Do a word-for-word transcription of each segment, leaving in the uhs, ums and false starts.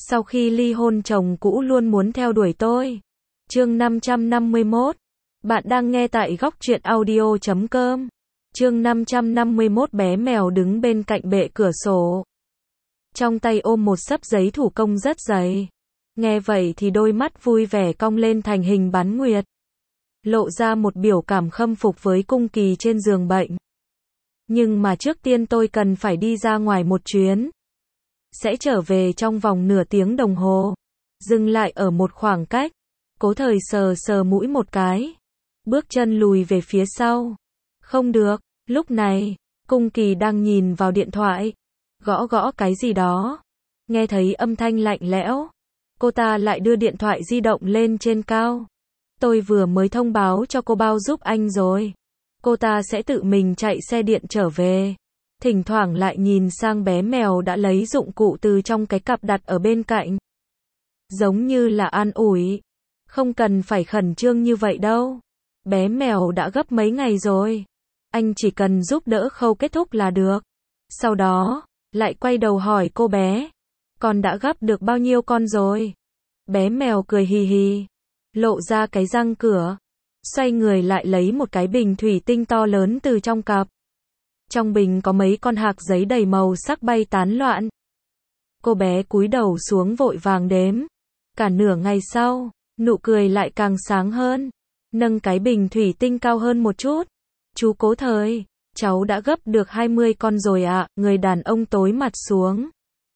Sau khi ly hôn chồng cũ luôn muốn theo đuổi tôi. Chương năm trăm năm mươi mốt. Bạn đang nghe tại góc truyện audio chấm com. Chương năm trăm năm mươi mốt. Bé mèo đứng bên cạnh bệ cửa sổ. Trong tay ôm một xấp giấy thủ công rất dày. Nghe vậy thì đôi mắt vui vẻ cong lên thành hình bán nguyệt. Lộ ra một biểu cảm khâm phục với Cung Kỳ trên giường bệnh. Nhưng mà trước tiên tôi cần phải đi ra ngoài một chuyến. Sẽ trở về trong vòng nửa tiếng đồng hồ. Dừng lại ở một khoảng cách. Cố Thời sờ sờ mũi một cái. Bước chân lùi về phía sau. Không được, lúc này, Cung Kỳ đang nhìn vào điện thoại. Gõ gõ cái gì đó. Nghe thấy âm thanh lạnh lẽo. Cô ta lại đưa điện thoại di động lên trên cao. Tôi vừa mới thông báo cho cô bao giúp anh rồi. Cô ta sẽ tự mình chạy xe điện trở về. Thỉnh thoảng lại nhìn sang bé mèo đã lấy dụng cụ từ trong cái cặp đặt ở bên cạnh. Giống như là an ủi. Không cần phải khẩn trương như vậy đâu. Bé mèo đã gấp mấy ngày rồi. Anh chỉ cần giúp đỡ khâu kết thúc là được. Sau đó, lại quay đầu hỏi cô bé. Con đã gấp được bao nhiêu con rồi? Bé mèo cười hì hì. Lộ ra cái răng cửa. Xoay người lại lấy một cái bình thủy tinh to lớn từ trong cặp. Trong bình có mấy con hạc giấy đầy màu sắc bay tán loạn. Cô bé cúi đầu xuống vội vàng đếm. Cả nửa ngày sau, nụ cười lại càng sáng hơn. Nâng cái bình thủy tinh cao hơn một chút. Chú Cố Thời, cháu đã gấp được hai mươi con rồi ạ. Người đàn ông tối mặt xuống.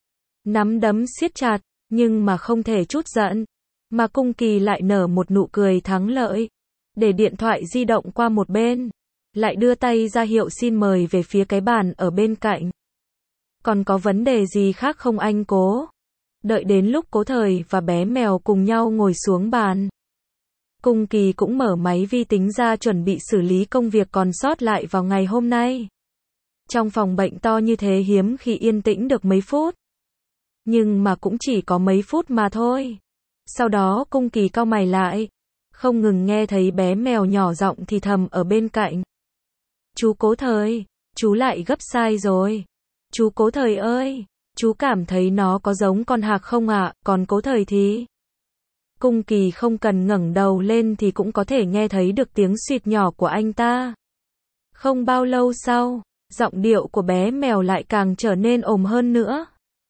Nắm đấm siết chặt, nhưng mà không thể chút giận. Mà Cung Kỳ lại nở một nụ cười thắng lợi. Để điện thoại di động qua một bên. Lại đưa tay ra hiệu xin mời về phía cái bàn ở bên cạnh. Còn có vấn đề gì khác không anh Cố? Đợi đến lúc Cố Thời và bé mèo cùng nhau ngồi xuống bàn. Cung Kỳ cũng mở máy vi tính ra chuẩn bị xử lý công việc còn sót lại vào ngày hôm nay. Trong phòng bệnh to như thế hiếm khi yên tĩnh được mấy phút. Nhưng mà cũng chỉ có mấy phút mà thôi. Sau đó Cung Kỳ cau mày lại. Không ngừng nghe thấy bé mèo nhỏ giọng thì thầm ở bên cạnh. Chú Cố Thời, chú lại gấp sai rồi. Chú Cố Thời ơi, chú cảm thấy nó có giống con hạc không ạ? À? Còn Cố Thời thì... Cung Kỳ không cần ngẩng đầu lên thì cũng có thể nghe thấy được tiếng suýt nhỏ của anh ta. Không bao lâu sau, giọng điệu của bé mèo lại càng trở nên ồm hơn nữa.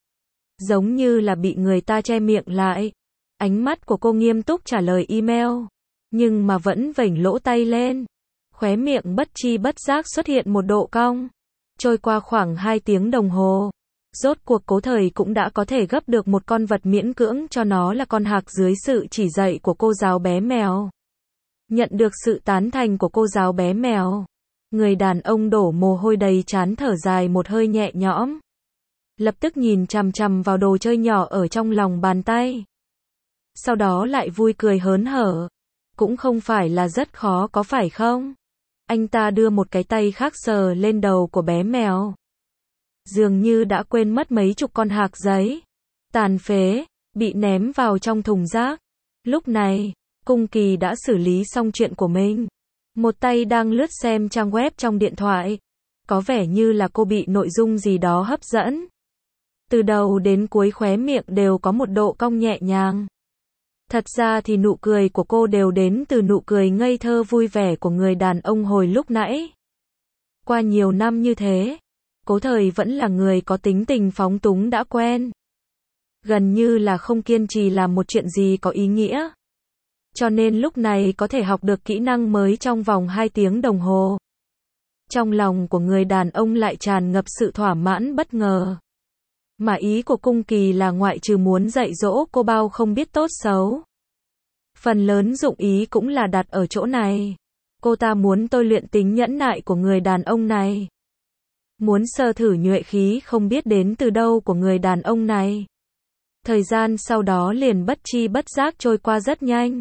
Giống như là bị người ta che miệng lại. Ánh mắt của cô nghiêm túc trả lời email. Nhưng mà vẫn vểnh lỗ tay lên. Khóe miệng bất chi bất giác xuất hiện một độ cong. Trôi qua khoảng hai tiếng đồng hồ. Rốt cuộc Cố Thời cũng đã có thể gấp được một con vật miễn cưỡng cho nó là con hạc dưới sự chỉ dạy của cô giáo bé mèo. Nhận được sự tán thành của cô giáo bé mèo. Người đàn ông đổ mồ hôi đầy trán thở dài một hơi nhẹ nhõm. Lập tức nhìn chằm chằm vào đồ chơi nhỏ ở trong lòng bàn tay. Sau đó lại vui cười hớn hở. Cũng không phải là rất khó có phải không? Anh ta đưa một cái tay khác sờ lên đầu của bé mèo. Dường như đã quên mất mấy chục con hạc giấy. Tàn phế, bị ném vào trong thùng rác. Lúc này, Cung Kỳ đã xử lý xong chuyện của mình. Một tay đang lướt xem trang web trong điện thoại. Có vẻ như là cô bị nội dung gì đó hấp dẫn. Từ đầu đến cuối khóe miệng đều có một độ cong nhẹ nhàng. Thật ra thì nụ cười của cô đều đến từ nụ cười ngây thơ vui vẻ của người đàn ông hồi lúc nãy. Qua nhiều năm như thế, Cố Thời vẫn là người có tính tình phóng túng đã quen. Gần như là không kiên trì làm một chuyện gì có ý nghĩa. Cho nên lúc này có thể học được kỹ năng mới trong vòng hai tiếng đồng hồ. Trong lòng của người đàn ông lại tràn ngập sự thỏa mãn bất ngờ. Mà ý của Cung Kỳ là ngoại trừ muốn dạy dỗ cô bao không biết tốt xấu. Phần lớn dụng ý cũng là đặt ở chỗ này. Cô ta muốn tôi luyện tính nhẫn nại của người đàn ông này. Muốn sơ thử nhuệ khí không biết đến từ đâu của người đàn ông này. Thời gian sau đó liền bất chi bất giác trôi qua rất nhanh.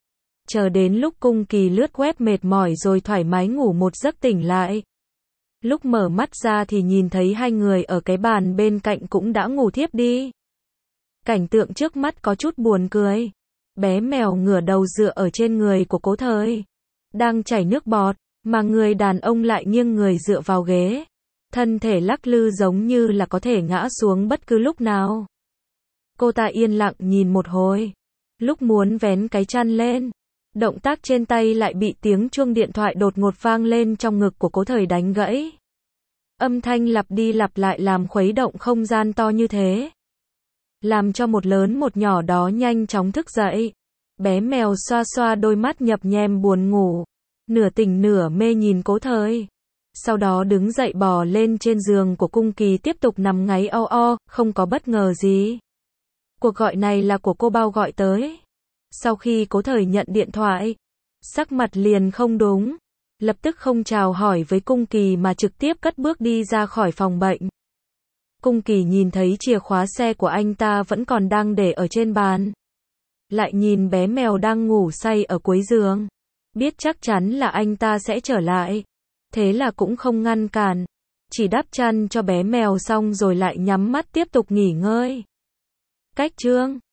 Chờ đến lúc Cung Kỳ lướt web mệt mỏi rồi thoải mái ngủ một giấc tỉnh lại. Lúc mở mắt ra thì nhìn thấy hai người ở cái bàn bên cạnh cũng đã ngủ thiếp đi. Cảnh tượng trước mắt có chút buồn cười. Bé mèo ngửa đầu dựa ở trên người của Cố Thời. Đang chảy nước bọt, mà người đàn ông lại nghiêng người dựa vào ghế. Thân thể lắc lư giống như là có thể ngã xuống bất cứ lúc nào. Cô ta yên lặng nhìn một hồi. Lúc muốn vén cái chăn lên, động tác trên tay lại bị tiếng chuông điện thoại đột ngột vang lên trong ngực của Cố Thời đánh gãy. Âm thanh lặp đi lặp lại làm khuấy động không gian to như thế, làm cho một lớn một nhỏ đó nhanh chóng thức dậy. Bé mèo xoa xoa đôi mắt nhập nhem buồn ngủ, nửa tỉnh nửa mê nhìn Cố Thời. Sau đó đứng dậy bò lên trên giường của Cung Kỳ tiếp tục nằm ngáy o o, không có bất ngờ gì. Cuộc gọi này là của cô Bao gọi tới. Sau khi Cố Thời nhận điện thoại, sắc mặt liền không đúng, lập tức không chào hỏi với Cung Kỳ mà trực tiếp cất bước đi ra khỏi phòng bệnh. Cung Kỳ nhìn thấy chìa khóa xe của anh ta vẫn còn đang để ở trên bàn. Lại nhìn bé mèo đang ngủ say ở cuối giường. Biết chắc chắn là anh ta sẽ trở lại. Thế là cũng không ngăn cản. Chỉ đắp chăn cho bé mèo xong rồi lại nhắm mắt tiếp tục nghỉ ngơi. Cách chương